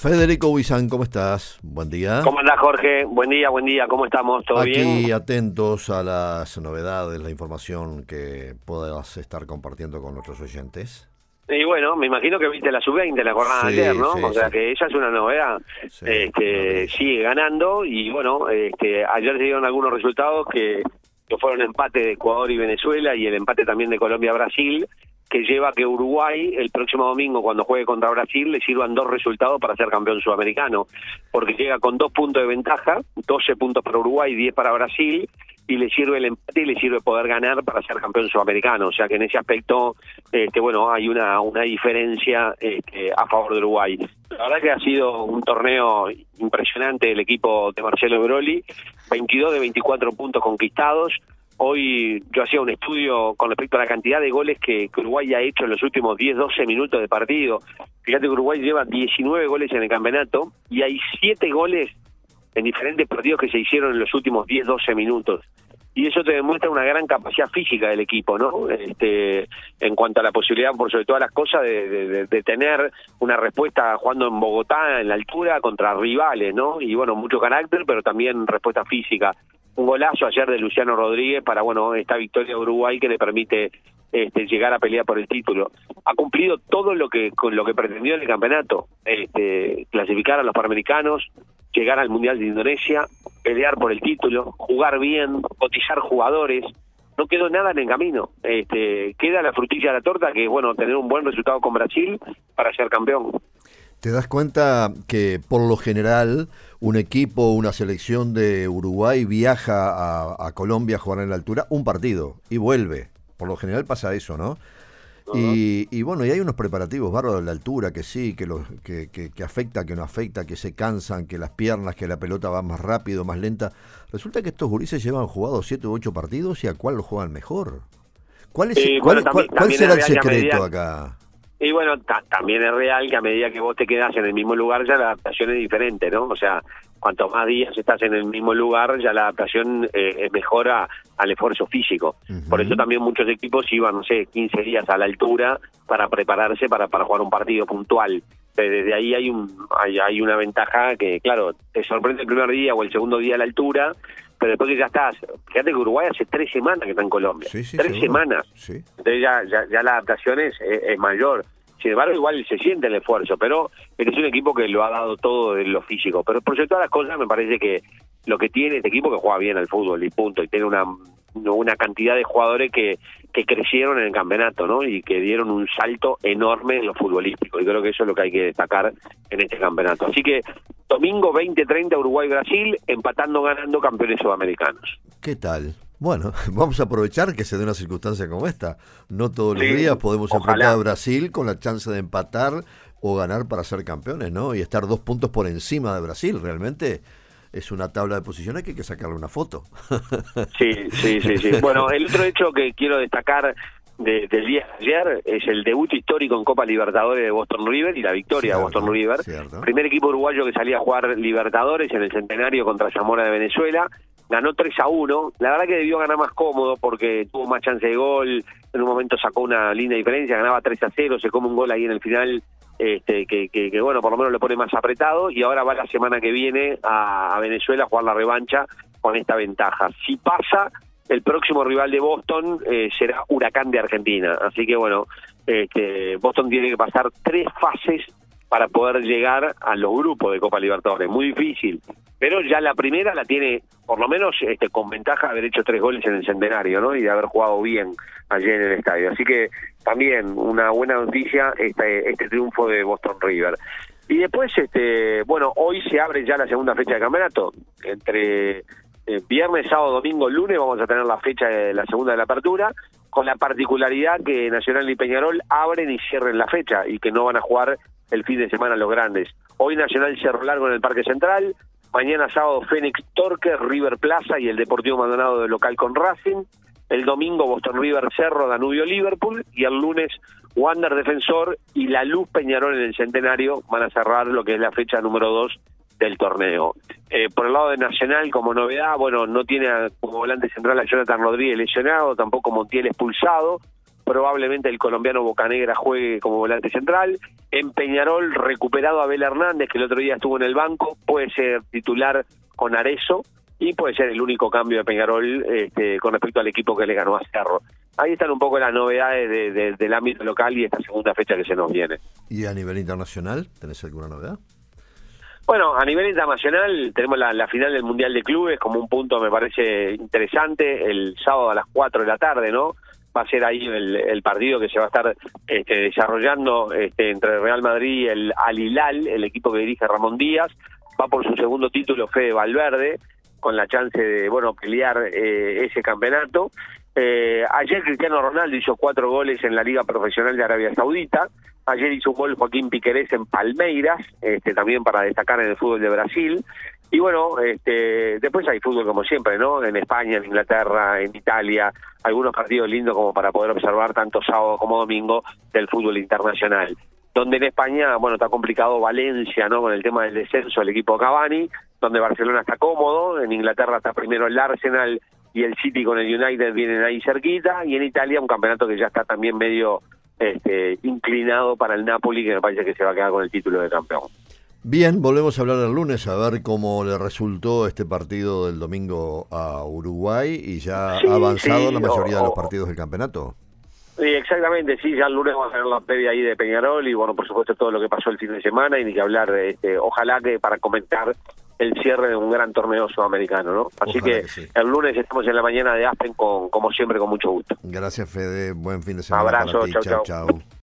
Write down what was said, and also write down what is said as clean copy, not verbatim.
Federico Huizán, ¿cómo estás? Buen día. ¿Cómo andás, Jorge? Buen día, ¿cómo estamos? ¿Todo bien? Aquí atentos a las novedades, la información que puedas estar compartiendo con nuestros oyentes. Y bueno, me imagino que viste la sub-20 la jornada de ayer, ¿no? Sí, o sea sí. que ella es una novedad. Sí, Sigue ganando y bueno, ayer se dieron algunos resultados que fueron empate de Ecuador y Venezuela y el empate también de Colombia-Brasil, que lleva a que Uruguay el próximo domingo cuando juegue contra Brasil le sirvan 2 resultados para ser campeón sudamericano, porque llega con 2 puntos de ventaja, 12 puntos para Uruguay, 10 para Brasil, y le sirve el empate y le sirve poder ganar para ser campeón sudamericano. O sea que en ese aspecto, hay una diferencia a favor de Uruguay. La verdad que ha sido un torneo impresionante el equipo de Marcelo Broly, 22 de 24 puntos conquistados. Hoy yo hacía un estudio con respecto a la cantidad de goles que Uruguay ha hecho en los últimos 10-12 minutos de partido. Fíjate que Uruguay lleva 19 goles en el campeonato y hay 7 goles en diferentes partidos que se hicieron en los últimos 10-12 minutos. Y eso te demuestra una gran capacidad física del equipo, ¿no? En cuanto a la posibilidad, por sobre todas las cosas, de tener una respuesta jugando en Bogotá, en la altura, contra rivales, ¿no? Y bueno, mucho carácter, pero también respuesta física. Un golazo ayer de Luciano Rodríguez para, esta victoria de Uruguay que le permite llegar a pelear por el título. Ha cumplido todo lo que pretendió en el campeonato, clasificar a los Panamericanos, llegar al Mundial de Indonesia, pelear por el título, jugar bien, cotizar jugadores. No quedó nada en el camino. Queda la frutilla de la torta, que es tener un buen resultado con Brasil para ser campeón. ¿Te das cuenta que por lo general un equipo, una selección de Uruguay viaja a Colombia a jugar en la altura un partido y vuelve? Por lo general pasa eso, ¿no? Uh-huh. Y hay unos preparativos bárbaros de la altura, que sí, que afecta, que no afecta, que se cansan, que las piernas, que la pelota va más rápido, más lenta. Resulta que estos gurises llevan jugados 7 u 8 partidos y a cuál lo juegan mejor. ¿Cuál será el secreto acá? Y bueno, también es real que a medida que vos te quedás en el mismo lugar ya la adaptación es diferente, ¿no? O sea, cuanto más días estás en el mismo lugar, ya la adaptación mejora al esfuerzo físico. Uh-huh. Por eso también muchos equipos iban, 15 días a la altura para prepararse para jugar un partido puntual. Desde ahí hay una ventaja que, claro, te sorprende el primer día o el segundo día a la altura, pero después que ya estás. Fíjate que Uruguay hace 3 semanas que está en Colombia. Sí, 3 semanas. Sí. Entonces ya la adaptación es mayor. Sin embargo, igual se siente el esfuerzo, pero es un equipo que lo ha dado todo en lo físico. Pero por sobre todas las cosas, me parece que lo que tiene este equipo, que juega bien al fútbol y punto, y tiene una cantidad de jugadores que crecieron en el campeonato, ¿no? Y que dieron un salto enorme en lo futbolístico. Y creo que eso es lo que hay que destacar en este campeonato. Así que domingo 20:30 Uruguay-Brasil, empatando, ganando, campeones sudamericanos. ¿Qué tal? Bueno, vamos a aprovechar que se dé una circunstancia como esta. No todos los días podemos enfrentar a Brasil con la chance de empatar o ganar para ser campeones, ¿no? Y estar 2 puntos por encima de Brasil. Realmente es una tabla de posiciones que hay que sacarle una foto. Sí. Bueno, el otro hecho que quiero destacar del día de ayer es el debut histórico en Copa Libertadores de Boston River y la victoria de Boston River. Cierto. Primer equipo uruguayo que salía a jugar Libertadores en el Centenario contra Zamora de Venezuela. Ganó 3-1, la verdad que debió ganar más cómodo porque tuvo más chance de gol, en un momento sacó una linda diferencia, ganaba 3-0, se come un gol ahí en el final, que por lo menos lo pone más apretado, y ahora va la semana que viene a Venezuela a jugar la revancha con esta ventaja. Si pasa, el próximo rival de Boston será Huracán de Argentina, así que Boston tiene que pasar 3 fases para poder llegar a los grupos de Copa Libertadores, muy difícil. Pero ya la primera la tiene, por lo menos con ventaja, de haber hecho 3 goles en el Centenario, ¿no? Y de haber jugado bien allí en el estadio. Así que también una buena noticia este triunfo de Boston River. Y después, hoy se abre ya la segunda fecha de campeonato. Entre viernes, sábado, domingo, lunes vamos a tener la fecha de la segunda de la apertura, con la particularidad que Nacional y Peñarol abren y cierren la fecha y que no van a jugar el fin de semana los grandes. Hoy Nacional Cerro Largo en el Parque Central. Mañana sábado Fénix Torque, River Plaza y el Deportivo Maldonado de local con Racing. El domingo Boston River Cerro, Danubio Liverpool. Y el lunes Wander Defensor y La Luz Peñarol en el Centenario van a cerrar lo que es la fecha número 2 del torneo. Por el lado de Nacional, como novedad, no tiene como volante central a Jonathan Rodríguez lesionado, tampoco Montiel expulsado. probablemente el colombiano Bocanegra juegue como volante central. En Peñarol, recuperado Abel Hernández, que el otro día estuvo en el banco, puede ser titular con Arezzo, y puede ser el único cambio de Peñarol con respecto al equipo que le ganó a Cerro. Ahí están un poco las novedades del ámbito local y esta segunda fecha que se nos viene. ¿Y a nivel internacional tenés alguna novedad? Bueno, a nivel internacional tenemos la final del Mundial de Clubes como un punto, me parece interesante, el sábado a las 4 de la tarde, ¿no? Va a ser ahí el partido que se va a estar desarrollando entre Real Madrid y el Al Hilal, el equipo que dirige Ramón Díaz. Va por su segundo título Fede Valverde, con la chance de, pelear ese campeonato. Ayer Cristiano Ronaldo hizo 4 goles en la Liga Profesional de Arabia Saudita. Ayer hizo un gol Joaquín Piquerés en Palmeiras, también para destacar en el fútbol de Brasil. Y después hay fútbol como siempre, ¿no? En España, en Inglaterra, en Italia, algunos partidos lindos como para poder observar tanto sábado como domingo del fútbol internacional. Donde en España, está complicado Valencia, ¿no? Con el tema del descenso del equipo Cavani, donde Barcelona está cómodo, en Inglaterra está primero el Arsenal y el City con el United vienen ahí cerquita, y en Italia un campeonato que ya está también medio inclinado para el Napoli, que me parece que se va a quedar con el título de campeón. Bien, volvemos a hablar el lunes a ver cómo le resultó este partido del domingo a Uruguay y ya ha avanzado la mayoría de los partidos del campeonato. Sí, exactamente, sí, ya el lunes vamos a ver la previa ahí de Peñarol y por supuesto todo lo que pasó el fin de semana y ni que hablar, ojalá que para comentar el cierre de un gran torneo sudamericano, ¿no? Así que sí. El lunes estamos en la mañana de Aspen como siempre con mucho gusto. Gracias, Fede, buen fin de semana. Abrazo, para ti. chau.